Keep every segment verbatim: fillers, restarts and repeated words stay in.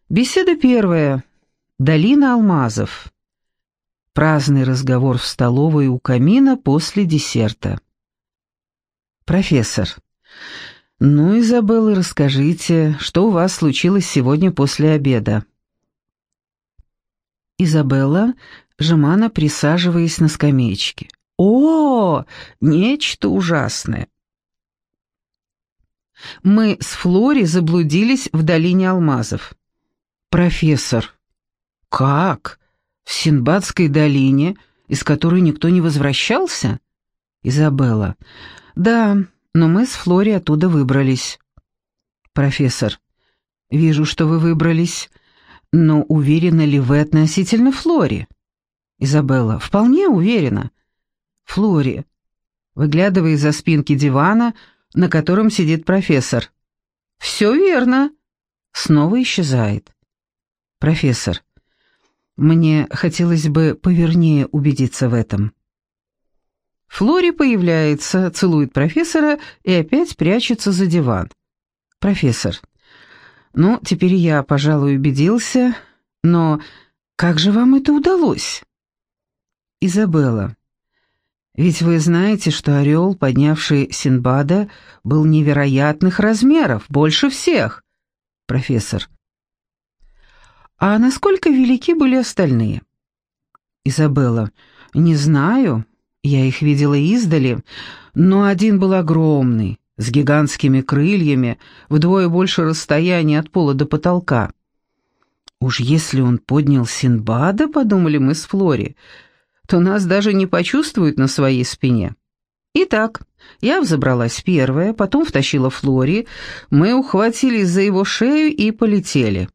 Беседа первая. Долина алмазов. Праздный разговор в столовой у камина после десерта. Профессор. Ну, Изабелла, расскажите, что у вас случилось сегодня после обеда? Изабелла, жеманно присаживаясь на скамеечке. О, нечто ужасное. Мы с Флори заблудились в долине алмазов. Профессор. Как? В Синдбадской долине, из которой никто не возвращался? Изабелла. Да, но мы с Флори оттуда выбрались. Профессор. Вижу, что вы выбрались, но уверены ли вы относительно Флори? Изабелла. Вполне уверена. Флори. Выглядывая из-за спинки дивана, на котором сидит профессор. Все верно. Снова исчезает. Профессор. Мне хотелось бы повернее убедиться в этом. Флори появляется, целует профессора и опять прячется за диван. Профессор. Ну, теперь я, пожалуй, убедился, но как же вам это удалось? Изабелла. Ведь вы знаете, что орел, поднявший Синдбада, был невероятных размеров, больше всех. Профессор. А насколько велики были остальные? Изабелла. Не знаю, я их видела издали, но один был огромный, с гигантскими крыльями, вдвое больше расстояния от пола до потолка. Уж если он поднял Синдбада, подумали мы с Флори, то нас даже не почувствуют на своей спине. Итак, я взобралась первая, потом втащила Флори, мы ухватились за его шею и полетели.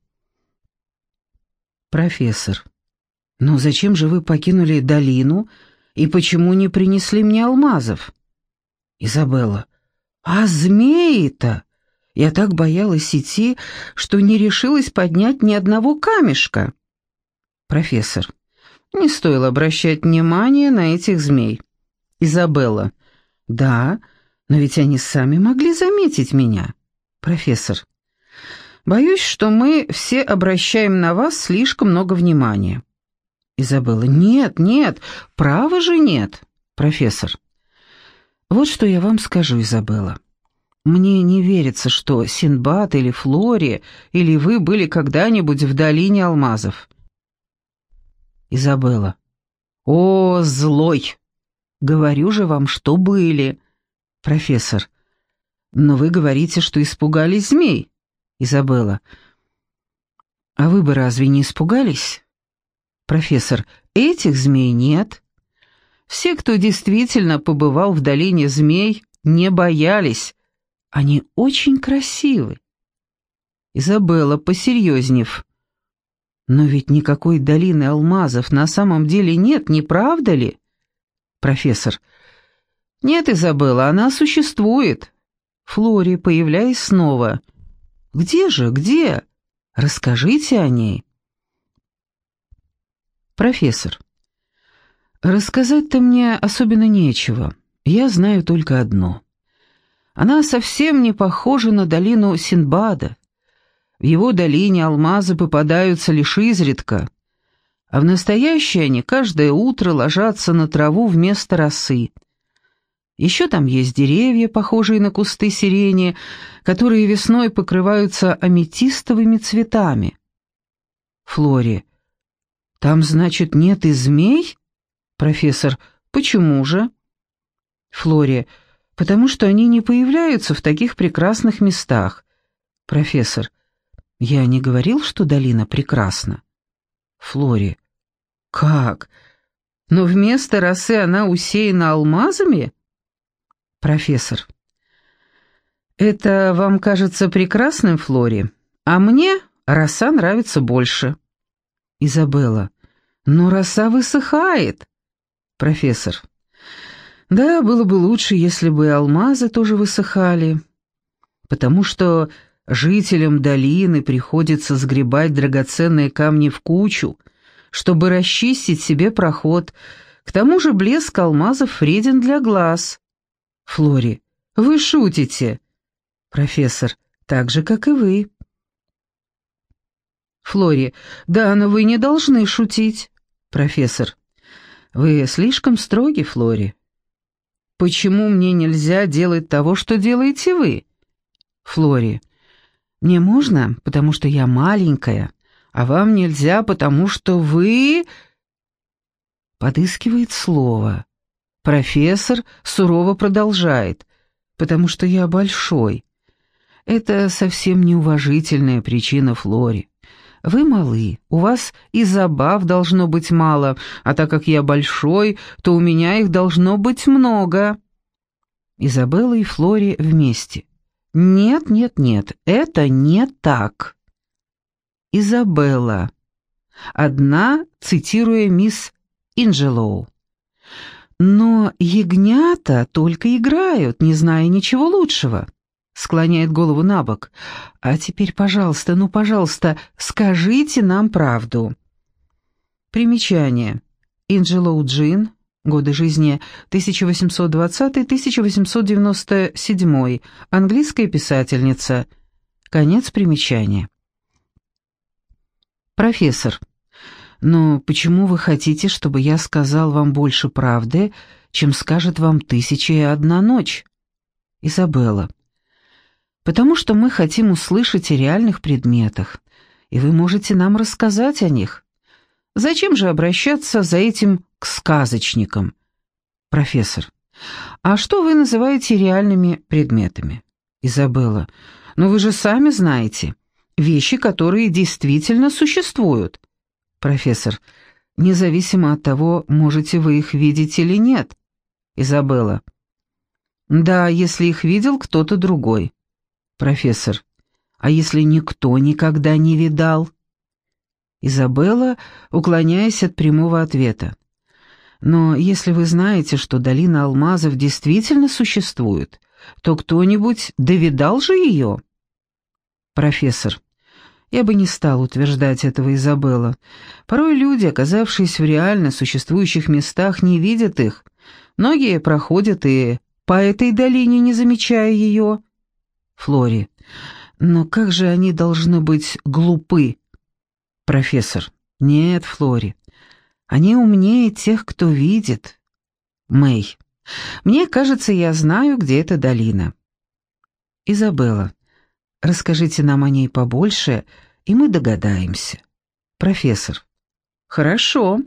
Профессор. Но зачем же вы покинули долину и почему не принесли мне алмазов? Изабелла. А змеи-то? Я так боялась идти, что не решилась поднять ни одного камешка. Профессор. Не стоило обращать внимание на этих змей. Изабелла. Да, но ведь они сами могли заметить меня. Профессор. Боюсь, что мы все обращаем на вас слишком много внимания. Изабелла. Нет, нет, право же нет. Профессор. Вот что я вам скажу, Изабелла. Мне не верится, что Синдбад или Флори, или вы были когда-нибудь в долине алмазов. Изабелла. О, злой! Говорю же вам, что были. Профессор. Но вы говорите, что испугались змей. Изабелла. А вы бы разве не испугались? Профессор. Этих змей нет. Все, кто действительно побывал в долине змей, не боялись. Они очень красивы. Изабелла, посерьезнев. Но ведь никакой долины алмазов на самом деле нет, не правда ли? Профессор. Нет, Изабелла, она существует. Флори, появляясь снова. Где же, где? Расскажите о ней. Профессор. Рассказать-то мне особенно нечего. Я знаю только одно. Она совсем не похожа на долину Синдбада. В его долине алмазы попадаются лишь изредка, а в настоящей они каждое утро ложатся на траву вместо росы. Еще там есть деревья, похожие на кусты сирени, которые весной покрываются аметистовыми цветами. Флори. Там, значит, нет и змей? Профессор. Почему же? Флори. Потому что они не появляются в таких прекрасных местах. Профессор. Я не говорил, что долина прекрасна. Флори. Как? Но вместо росы она усеяна алмазами? Профессор. Это вам кажется прекрасным, Флори, а мне роса нравится больше. Изабелла. Но роса высыхает. Профессор. Да, было бы лучше, если бы и алмазы тоже высыхали, потому что жителям долины приходится сгребать драгоценные камни в кучу, чтобы расчистить себе проход. К тому же блеск алмазов вреден для глаз. Флори. Вы шутите. Профессор. Так же, как и вы. Флори. Да, но вы не должны шутить. Профессор. Вы слишком строги, Флори. Почему мне нельзя делать того, что делаете вы? Флори. Мне можно, потому что я маленькая, а вам нельзя, потому что вы... Подыскивает слово. Профессор сурово продолжает, потому что я большой. Это совсем неуважительная причина, Флори. Вы малы, у вас и забав должно быть мало, а так как я большой, то у меня их должно быть много. Изабелла и Флори вместе. Нет, нет, нет, это не так. Изабелла. Одна, цитируя мисс Инджелоу. Но ягнята только играют, не зная ничего лучшего. Склоняет голову на бок. А теперь, пожалуйста, ну, пожалуйста, скажите нам правду. Примечание. Инджелоу Джин. Годы жизни тысяча восемьсот двадцатый — тысяча восемьсот девяносто седьмой. Английская писательница. Конец примечания. Профессор. Но почему вы хотите, чтобы я сказал вам больше правды, чем скажет вам «Тысяча и одна ночь»? Изабелла. Потому что мы хотим услышать о реальных предметах, и вы можете нам рассказать о них. Зачем же обращаться за этим к сказочникам? Профессор. А что вы называете реальными предметами? Изабелла. Но вы же сами знаете, вещи, которые действительно существуют. Профессор. Независимо от того, можете вы их видеть или нет. Изабелла. Да, если их видел кто-то другой. Профессор. А если никто никогда не видал? Изабелла, уклоняясь от прямого ответа. Но если вы знаете, что долина алмазов действительно существует, то кто-нибудь довидал же ее? Профессор. Я бы не стал утверждать этого, Изабелла. Порой люди, оказавшись в реально существующих местах, не видят их. Многие проходят и по этой долине, не замечая ее. Флори. Но как же они должны быть глупы? Профессор. Нет, Флори. Они умнее тех, кто видит. Мэй. Мне кажется, я знаю, где эта долина. Изабелла. Расскажите нам о ней побольше, и мы догадаемся. Профессор. Хорошо.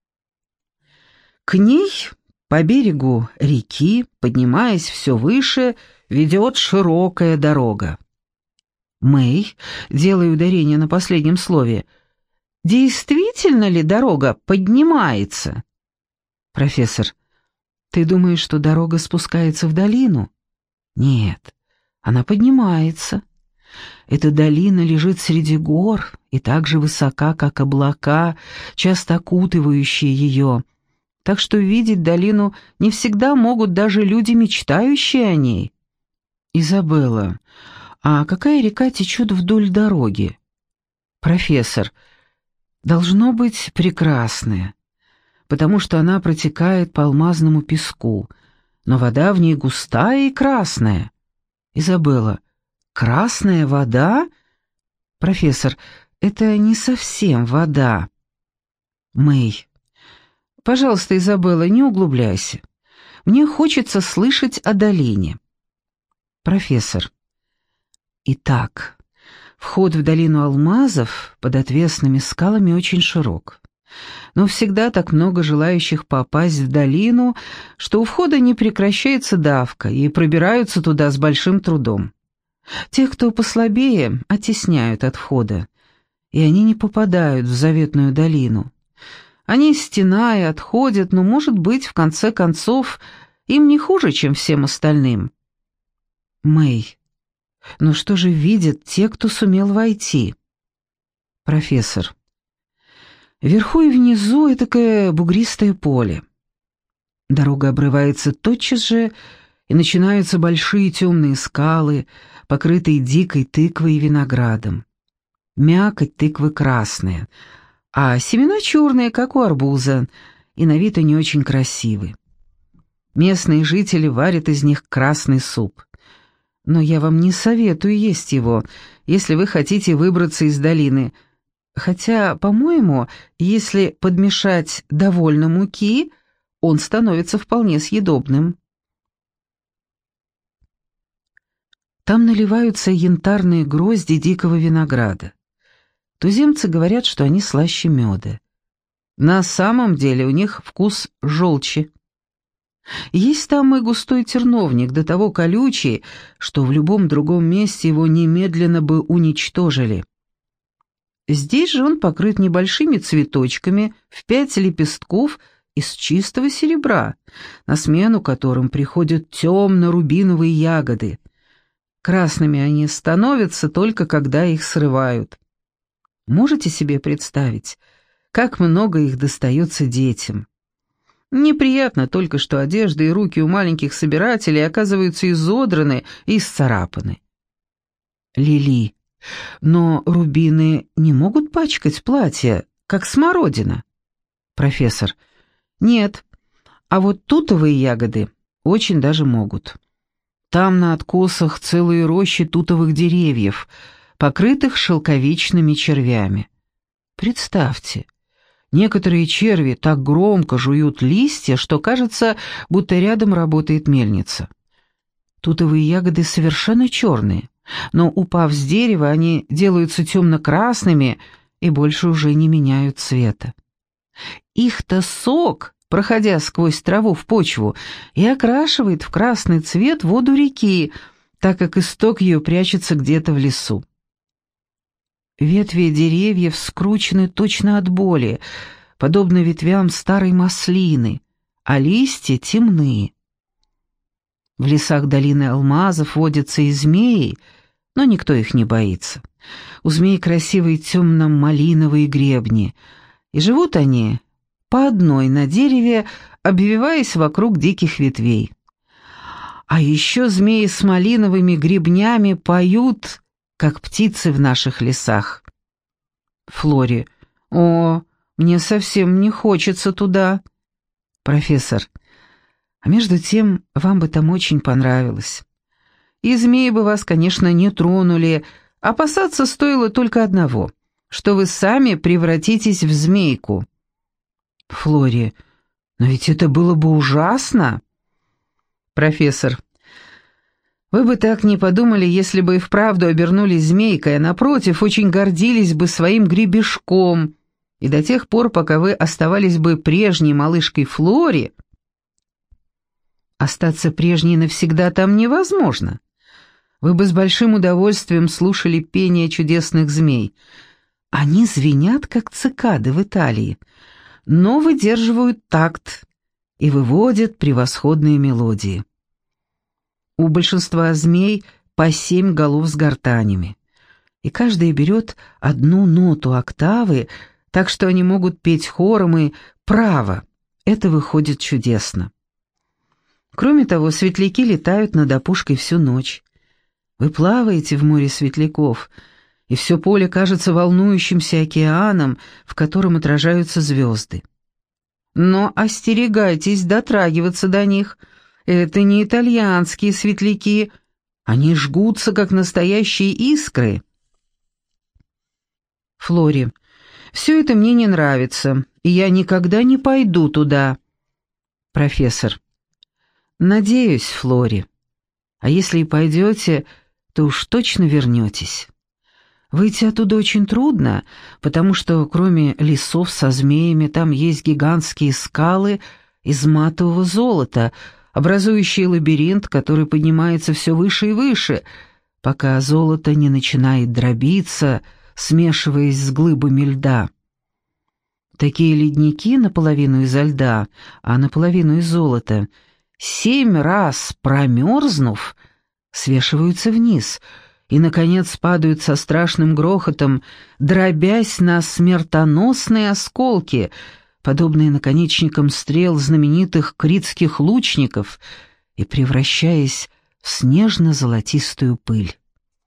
К ней по берегу реки, поднимаясь все выше, ведет широкая дорога. Мэй, делая ударение на последнем слове, действительно ли дорога поднимается? Профессор. Ты думаешь, что дорога спускается в долину? Нет, она поднимается. Эта долина лежит среди гор и так же высока, как облака, часто окутывающие ее, так что видеть долину не всегда могут даже люди, мечтающие о ней. Изабелла, а какая река течет вдоль дороги? Профессор, должно быть прекрасная, потому что она протекает по алмазному песку, но вода в ней густая и красная. Изабелла, красная вода? Профессор, это не совсем вода. Мэй. Пожалуйста, Изабелла, не углубляйся. Мне хочется слышать о долине. Профессор. Итак, вход в долину алмазов под отвесными скалами очень широк. Но всегда так много желающих попасть в долину, что у входа не прекращается давка, и пробираются туда с большим трудом. Тех, кто послабее, оттесняют от входа, и они не попадают в заветную долину. Они, стеная, отходят, но, может быть, в конце концов, им не хуже, чем всем остальным. Мэй. Но что же видят те, кто сумел войти? Профессор. Вверху и внизу этакое бугристое поле. Дорога обрывается тотчас же, и начинаются большие темные скалы, покрытые дикой тыквой и виноградом. Мякоть тыквы красная, а семена черные, как у арбуза, и на вид они очень красивы. Местные жители варят из них красный суп. Но я вам не советую есть его, если вы хотите выбраться из долины. Хотя, по-моему, если подмешать довольно муки, он становится вполне съедобным. Там наливаются янтарные грозди дикого винограда. Туземцы говорят, что они слаще меда. На самом деле у них вкус желчи. Есть там и густой терновник, до того колючий, что в любом другом месте его немедленно бы уничтожили. Здесь же он покрыт небольшими цветочками в пять лепестков из чистого серебра, на смену которым приходят темно-рубиновые ягоды. Красными они становятся только когда их срывают. Можете себе представить, как много их достается детям? Неприятно только, что одежда и руки у маленьких собирателей оказываются изодраны и исцарапаны. Лили, но рубины не могут пачкать платье, как смородина. Профессор: нет, а вот тутовые ягоды очень даже могут. Там на откосах целые рощи тутовых деревьев, покрытых шелковичными червями. Представьте, некоторые черви так громко жуют листья, что кажется, будто рядом работает мельница. Тутовые ягоды совершенно черные, но, упав с дерева, они делаются темно-красными и больше уже не меняют цвета. Их-то сок, проходя сквозь траву в почву, и окрашивает в красный цвет воду реки, так как исток ее прячется где-то в лесу. Ветви деревьев скручены точно от боли, подобно ветвям старой маслины, а листья темные. В лесах долины алмазов водятся и змеи, но никто их не боится. У змей красивые темно-малиновые гребни, и живут они по одной на дереве, обвиваясь вокруг диких ветвей. А еще змеи с малиновыми гребнями поют, как птицы в наших лесах. Флори: о, мне совсем не хочется туда. Профессор: а между тем вам бы там очень понравилось. И змеи бы вас, конечно, не тронули, опасаться стоило только одного, что вы сами превратитесь в змейку. Флори: но ведь это было бы ужасно. Профессор: вы бы так не подумали, если бы и вправду обернулись змейкой, а напротив, очень гордились бы своим гребешком, и до тех пор, пока вы оставались бы прежней малышкой Флори, остаться прежней навсегда там невозможно. Вы бы с большим удовольствием слушали пение чудесных змей. Они звенят, как цикады в Италии, но выдерживают такт и выводят превосходные мелодии. У большинства змей по семь голов с гортанями, и каждая берет одну ноту октавы, так что они могут петь хором и право. Это выходит чудесно. Кроме того, светляки летают над опушкой всю ночь. Вы плаваете в море светляков, и все поле кажется волнующимся океаном, в котором отражаются звезды. Но остерегайтесь дотрагиваться до них. Это не итальянские светляки, они жгутся, как настоящие искры. Флори: все это мне не нравится, и я никогда не пойду туда. Профессор: надеюсь, Флори. А если и пойдете, то уж точно вернетесь. Выйти оттуда очень трудно, потому что кроме лесов со змеями там есть гигантские скалы из матового золота, образующие лабиринт, который поднимается все выше и выше, пока золото не начинает дробиться, смешиваясь с глыбами льда. Такие ледники наполовину изо льда, а наполовину из золота, семь раз промерзнув, свешиваются вниз и, наконец, падают со страшным грохотом, дробясь на смертоносные осколки, подобные наконечникам стрел знаменитых критских лучников, и превращаясь в снежно-золотистую пыль.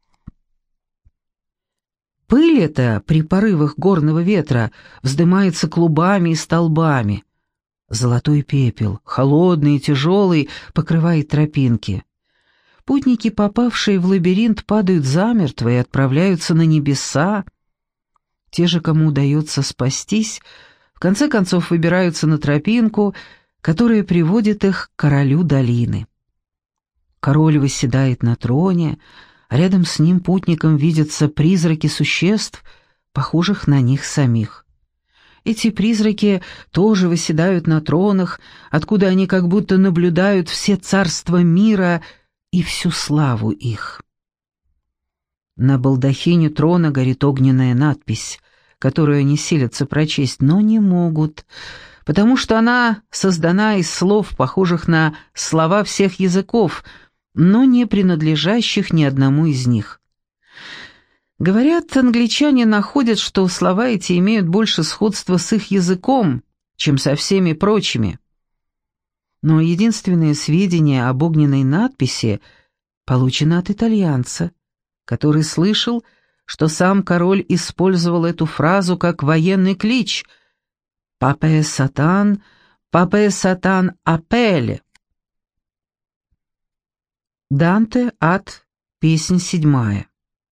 Пыль эта при порывах горного ветра вздымается клубами и столбами. Золотой пепел, холодный и тяжелый, покрывает тропинки. Путники, попавшие в лабиринт, падают замертво и отправляются на небеса. Те же, кому удается спастись, в конце концов выбираются на тропинку, которая приводит их к королю долины. Король восседает на троне, а рядом с ним путникам видятся призраки существ, похожих на них самих. Эти призраки тоже восседают на тронах, откуда они как будто наблюдают все царства мира и всю славу их. На балдахине трона горит огненная надпись, которую они силятся прочесть, но не могут, потому что она создана из слов, похожих на слова всех языков, но не принадлежащих ни одному из них. Говорят, англичане находят, что слова эти имеют больше сходства с их языком, чем со всеми прочими. Но единственное сведение об огненной надписи получено от итальянца, который слышал, что сам король использовал эту фразу как военный клич «Папе Сатан, Папе Сатан апелле». Данте, Ад, песнь седьмая.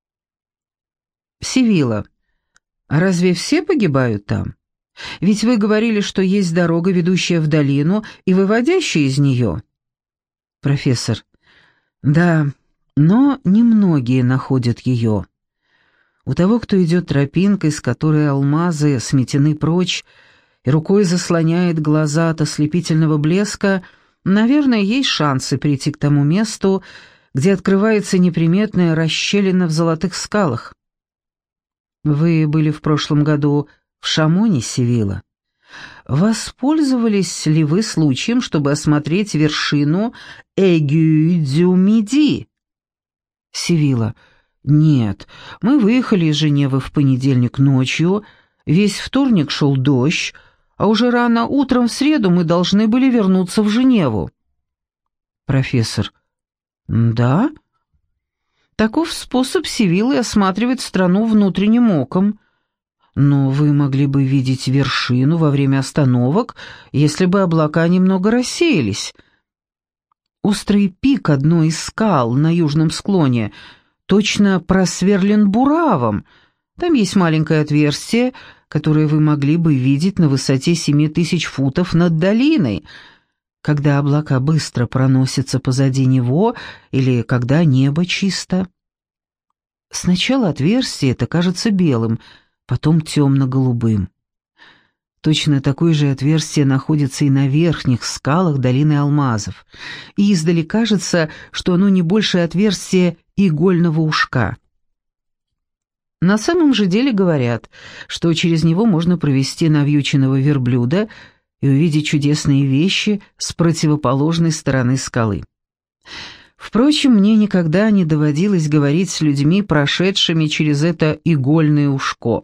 Севилла. А разве все погибают там? Ведь вы говорили, что есть дорога, ведущая в долину и выводящая из нее. Профессор. Да, но немногие находят ее. У того, кто идет тропинкой, с которой алмазы сметены прочь, и рукой заслоняет глаза от ослепительного блеска, наверное, есть шансы прийти к тому месту, где открывается неприметная расщелина в золотых скалах. Вы были в прошлом году в Шамоне, Севилла. Воспользовались ли вы случаем, чтобы осмотреть вершину Эгю-дю-Миди? Севилла. Нет, мы выехали из Женевы в понедельник ночью, весь вторник шел дождь, а уже рано утром в среду мы должны были вернуться в Женеву. Профессор. Да? Таков способ Севиллы осматривать страну внутренним оком. Но вы могли бы видеть вершину во время остановок, если бы облака немного рассеялись. Острый пик одной из скал на южном склоне точно просверлен буравом. Там есть маленькое отверстие, которое вы могли бы видеть на высоте семи тысяч футов над долиной, когда облака быстро проносятся позади него или когда небо чисто. Сначала отверстие это кажется белым, потом темно-голубым. Точно такое же отверстие находится и на верхних скалах долины алмазов, и издали кажется, что оно не больше отверстия игольного ушка. На самом же деле говорят, что через него можно провести навьюченного верблюда и увидеть чудесные вещи с противоположной стороны скалы. Впрочем, мне никогда не доводилось говорить с людьми, прошедшими через это игольное ушко.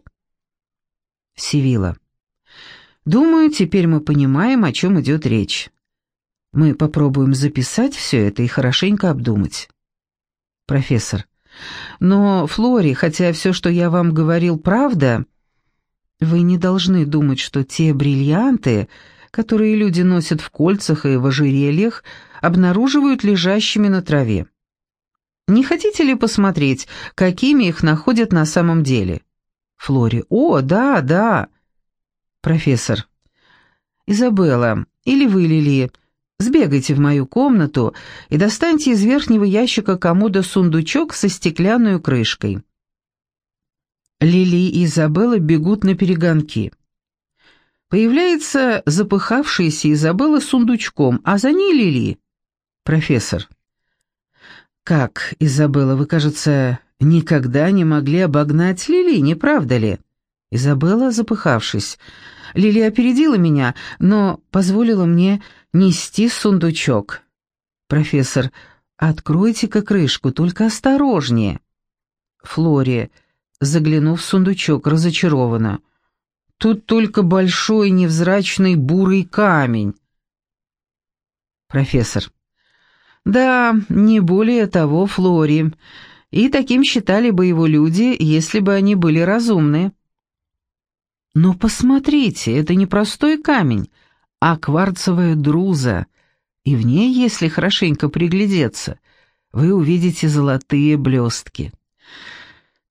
Севилла. Думаю, теперь мы понимаем, о чем идет речь. Мы попробуем записать все это и хорошенько обдумать. Профессор. Но, Флори, хотя все, что я вам говорил, правда, вы не должны думать, что те бриллианты, которые люди носят в кольцах и в ожерельях, обнаруживают лежащими на траве. Не хотите ли посмотреть, какими их находят на самом деле? Флори. О, да, да. Профессор. Изабелла, или вы, Лили, сбегайте в мою комнату и достаньте из верхнего ящика комода сундучок со стеклянной крышкой. Лили и Изабелла бегут на перегонки. Появляется запыхавшаяся Изабелла с сундучком, а за ней Лили. Профессор. Как, Изабелла, вы, кажется, никогда не могли обогнать Лили, не правда ли? Изабелла, запыхавшись. Лили опередила меня, но позволила мне нести сундучок. Профессор. Откройте-ка крышку, только осторожнее. Флори, заглянув в сундучок, разочарованно. Тут только большой невзрачный бурый камень. Профессор. Да, не более того, Флори. И таким считали бы его люди, если бы они были разумны. Но посмотрите, это не простой камень, а кварцевая друза, и в ней, если хорошенько приглядеться, вы увидите золотые блестки.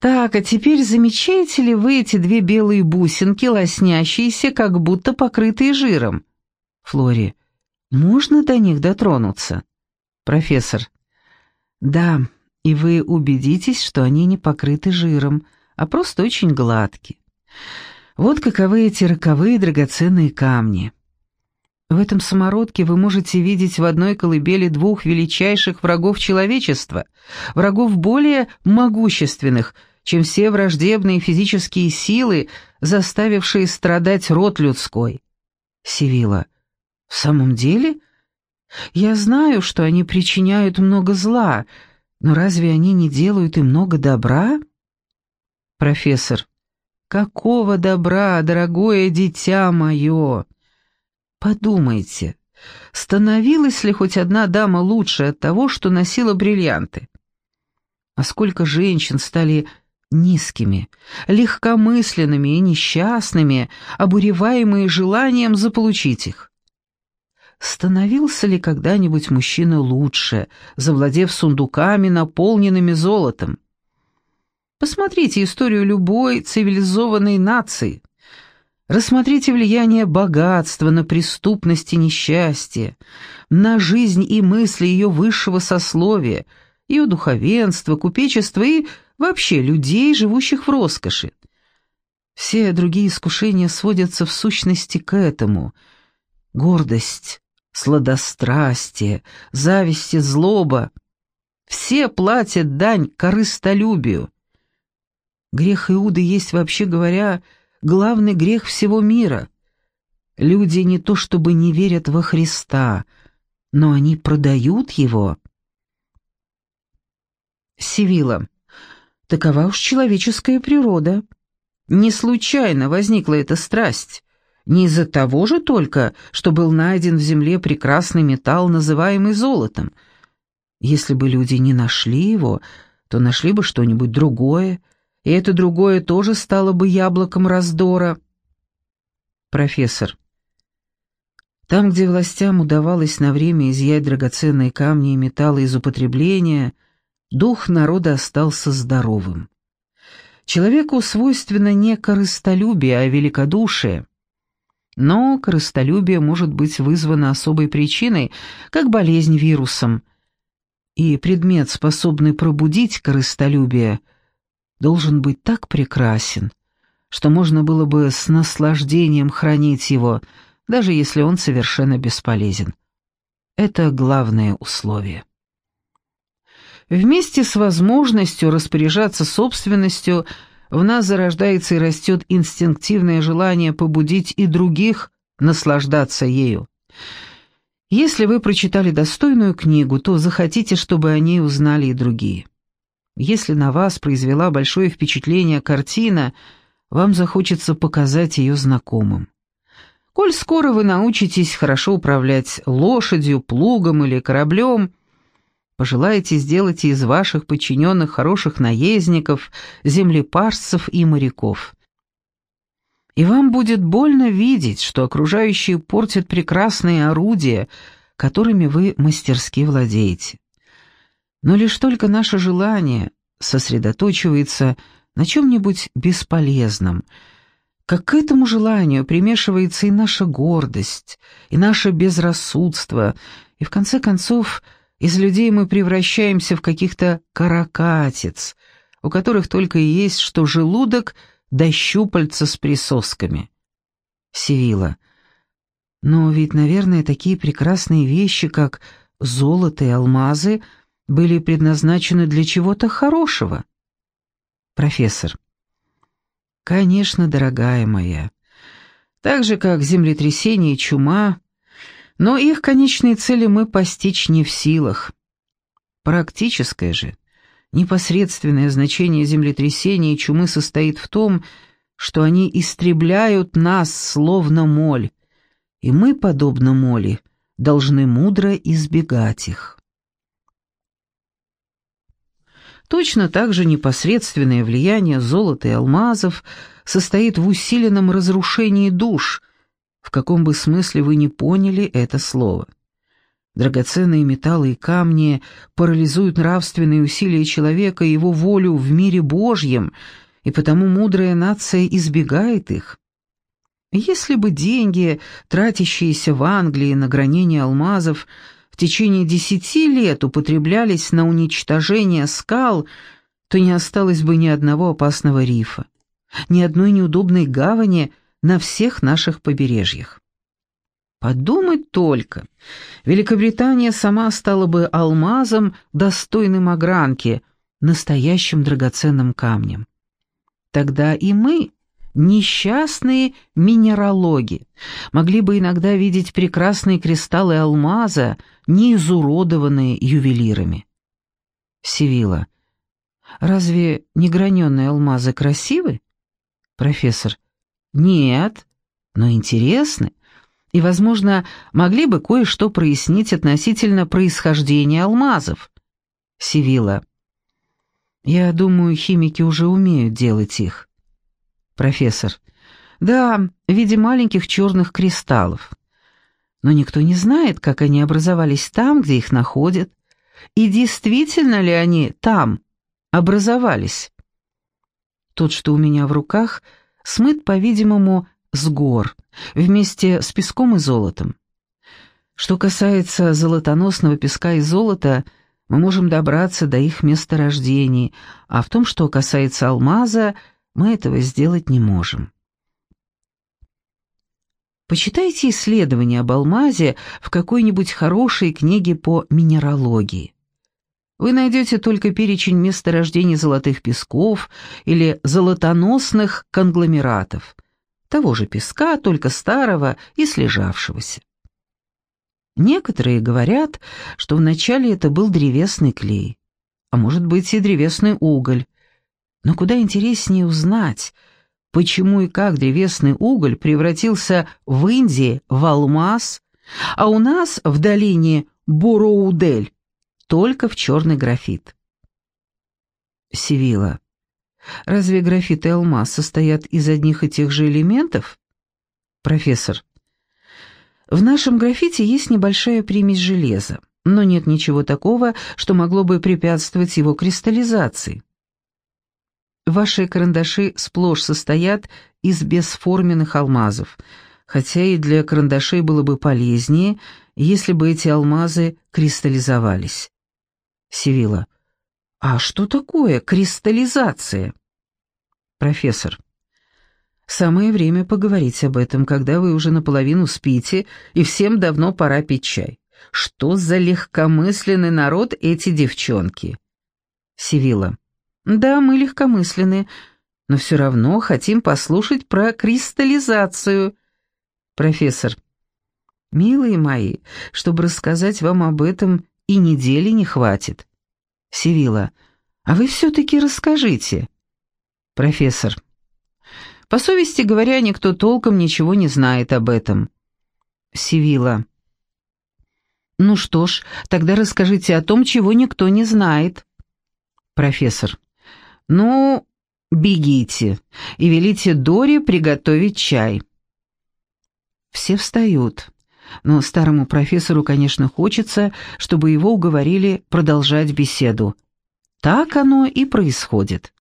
Так, а теперь замечаете ли вы эти две белые бусинки, лоснящиеся, как будто покрытые жиром? Флори. Можно до них дотронуться? Профессор. Да, и вы убедитесь, что они не покрыты жиром, а просто очень гладкие. Вот каковы эти роковые драгоценные камни. В этом самородке вы можете видеть в одной колыбели двух величайших врагов человечества, врагов более могущественных, чем все враждебные физические силы, заставившие страдать род людской. Сивилла. В самом деле? Я знаю, что они причиняют много зла, но разве они не делают и много добра? Профессор. Какого добра, дорогое дитя мое? Подумайте, становилась ли хоть одна дама лучше от того, что носила бриллианты? А сколько женщин стали низкими, легкомысленными и несчастными, обуреваемые желанием заполучить их? Становился ли когда-нибудь мужчина лучше, завладев сундуками, наполненными золотом? Посмотрите историю любой цивилизованной нации. Рассмотрите влияние богатства на преступность и несчастье, на жизнь и мысли ее высшего сословия, ее духовенства, купечества и вообще людей, живущих в роскоши. Все другие искушения сводятся в сущности к этому. Гордость, сладострастие, зависть и злоба. Все платят дань корыстолюбию. Грех Иуды есть, вообще говоря, главный грех всего мира. Люди не то чтобы не верят во Христа, но они продают его. Сивилла. Такова уж человеческая природа. Не случайно возникла эта страсть. Не из-за того же только, что был найден в земле прекрасный металл, называемый золотом. Если бы люди не нашли его, то нашли бы что-нибудь другое, и это другое тоже стало бы яблоком раздора. Профессор. Там, где властям удавалось на время изъять драгоценные камни и металлы из употребления, дух народа остался здоровым. Человеку свойственно не корыстолюбие, а великодушие. Но корыстолюбие может быть вызвано особой причиной, как болезнь вирусом. И предмет, способный пробудить корыстолюбие, должен быть так прекрасен, что можно было бы с наслаждением хранить его, даже если он совершенно бесполезен. Это главное условие. Вместе с возможностью распоряжаться собственностью в нас зарождается и растет инстинктивное желание побудить и других наслаждаться ею. Если вы прочитали достойную книгу, то захотите, чтобы о ней узнали и другие. Если на вас произвела большое впечатление картина, вам захочется показать ее знакомым. Коль скоро вы научитесь хорошо управлять лошадью, плугом или кораблем, пожелаете сделать из ваших подчиненных хороших наездников, землепашцев и моряков. И вам будет больно видеть, что окружающие портят прекрасные орудия, которыми вы мастерски владеете. Но лишь только наше желание сосредоточивается на чем-нибудь бесполезном, как к этому желанию примешивается и наша гордость, и наше безрассудство, и в конце концов из людей мы превращаемся в каких-то каракатиц, у которых только и есть что желудок да щупальца с присосками. Сивилла. Но ведь, наверное, такие прекрасные вещи, как золото и алмазы, были предназначены для чего-то хорошего. Профессор. Конечно, дорогая моя. Так же, как землетрясение и чума, но их конечные цели мы постичь не в силах. Практическое же, непосредственное значение землетрясения и чумы состоит в том, что они истребляют нас, словно моль, и мы, подобно моли, должны мудро избегать их. Точно так же непосредственное влияние золота и алмазов состоит в усиленном разрушении душ, в каком бы смысле вы ни поняли это слово. Драгоценные металлы и камни парализуют нравственные усилия человека и его волю в мире Божьем, и потому мудрая нация избегает их. Если бы деньги, тратящиеся в Англии на гранение алмазов, в течение десяти лет употреблялись на уничтожение скал, то не осталось бы ни одного опасного рифа, ни одной неудобной гавани на всех наших побережьях. Подумать только, Великобритания сама стала бы алмазом, достойным огранки, настоящим драгоценным камнем. Тогда и мы, несчастные минералоги, могли бы иногда видеть прекрасные кристаллы алмаза, не изуродованные ювелирами. Севилла. Разве неграненные алмазы красивы? Профессор. Нет, но интересны. И, возможно, могли бы кое-что прояснить относительно происхождения алмазов. Севилла. Я думаю, химики уже умеют делать их. Профессор. Да, в виде маленьких черных кристаллов. Но никто не знает, как они образовались там, где их находят, и действительно ли они там образовались. Тот, что у меня в руках, смыт, по-видимому, с гор, вместе с песком и золотом. Что касается золотоносного песка и золота, мы можем добраться до их месторождений, а в том, что касается алмаза, мы этого сделать не можем. Почитайте исследования об алмазе в какой-нибудь хорошей книге по минералогии. Вы найдете только перечень месторождений золотых песков или золотоносных конгломератов, того же песка, только старого и слежавшегося. Некоторые говорят, что вначале это был древесный клей, а может быть и древесный уголь. Но куда интереснее узнать, почему и как древесный уголь превратился в Индии в алмаз, а у нас в долине Бороудель только в черный графит. Севилла. Разве графит и алмаз состоят из одних и тех же элементов? Профессор. В нашем графите есть небольшая примесь железа, но нет ничего такого, что могло бы препятствовать его кристаллизации. Ваши карандаши сплошь состоят из бесформенных алмазов, хотя и для карандашей было бы полезнее, если бы эти алмазы кристаллизовались. Севилла. А что такое кристаллизация? Профессор. Самое время поговорить об этом, когда вы уже наполовину спите, и всем давно пора пить чай. Что за легкомысленный народ эти девчонки? Севилла. Да, мы легкомысленны, но все равно хотим послушать про кристаллизацию. Профессор. Милые мои, чтобы рассказать вам об этом, и недели не хватит. Севилла. А вы все-таки расскажите. Профессор. По совести говоря, никто толком ничего не знает об этом. Севилла. Ну что ж, тогда расскажите о том, чего никто не знает. Профессор. Ну, бегите и велите Доре приготовить чай. Все встают, но старому профессору, конечно, хочется, чтобы его уговорили продолжать беседу. Так оно и происходит.